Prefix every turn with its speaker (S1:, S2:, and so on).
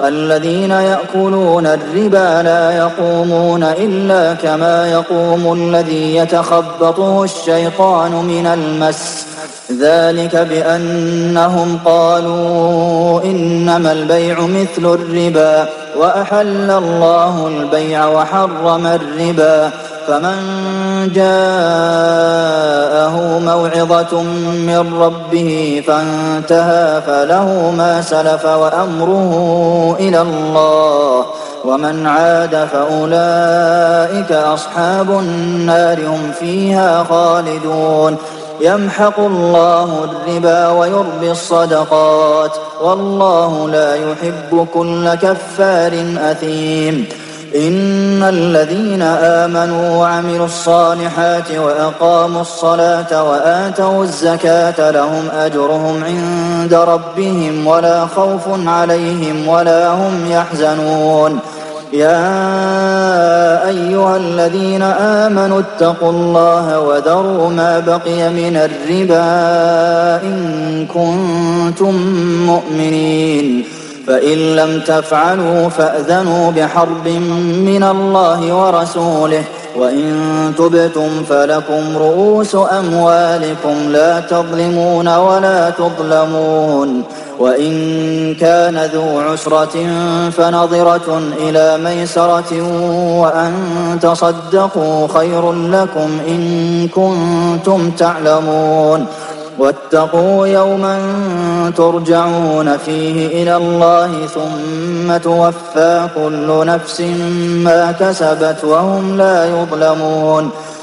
S1: الذين يأكلون الربا لا يقومون إلا كما يقوم الذي يتخبطه الشيطان من المس ذلك بأنهم قالوا إنما البيع مثل الربا وأحل الله البيع وحرم الربا فمن جاءه موعظة من ربه فانتهى فله ما سلف وأمره إلى الله ومن عاد فأولئك أصحاب النار هم فيها خالدون يمحق الله الربا ويربي الصدقات والله لا يحب كل كفار أثيم إن الذين آمنوا وعملوا الصالحات وأقاموا الصلاة وآتوا الزكاة لهم أجرهم عند ربهم ولا خوف عليهم ولا هم يحزنون يا أيها الذين آمنوا اتقوا الله وذروا ما بقي من الربا إن كنتم مؤمنين فإن لم تفعلوا فأذنوا بحرب من الله ورسوله وإن تبتم فلكم رؤوس أموالكم لا تظلمون ولا تظلمون وإن كان ذو عسرة فنظرة إلى ميسرة وأن تصدقوا خير لكم إن كنتم تعلمون واتقوا يوما ترجعون فيه إلى الله ثم توفى كل نفس ما كسبت وهم لا يظلمون